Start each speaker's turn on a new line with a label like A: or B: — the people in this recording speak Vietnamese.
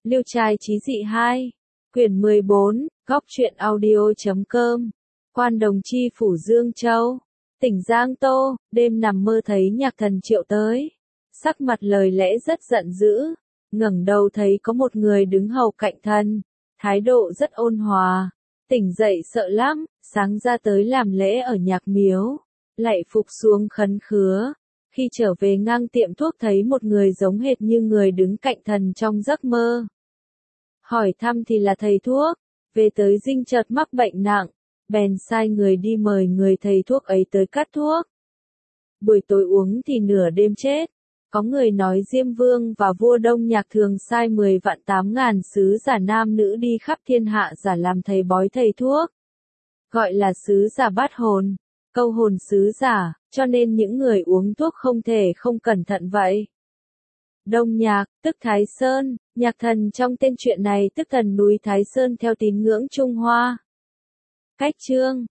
A: Liêu trai chí dị 2. Quyển 14, góc truyện audio.com. Quan Đồng Chi phủ Dương Châu, tỉnh Giang Tô, đêm nằm mơ thấy Nhạc Thần triệu tới. Sắc mặt lời lẽ rất giận dữ, ngẩng đầu thấy có một người đứng hầu cạnh thần, thái độ rất ôn hòa. Tỉnh dậy sợ lắm, sáng ra tới làm lễ ở Nhạc Miếu, lạy phục xuống khấn khứa. Khi trở về ngang tiệm thuốc thấy một người giống hệt như người đứng cạnh thần trong giấc mơ. Hỏi thăm thì là thầy thuốc, về tới dinh chợt mắc bệnh nặng, bèn sai người đi mời người thầy thuốc ấy tới cắt thuốc. Buổi tối uống thì nửa đêm chết. Có người nói Diêm Vương và vua Đông Nhạc thường sai 10 vạn 8.000 sứ giả nam nữ đi khắp thiên hạ giả làm thầy bói thầy thuốc. Gọi là sứ giả bát hồn, câu hồn sứ giả, cho nên những người uống thuốc không thể không cẩn thận vậy. Đông Nhạc, tức Thái Sơn, Nhạc Thần trong tên truyện này tức thần núi Thái Sơn theo tín ngưỡng Trung Hoa. Cách chương,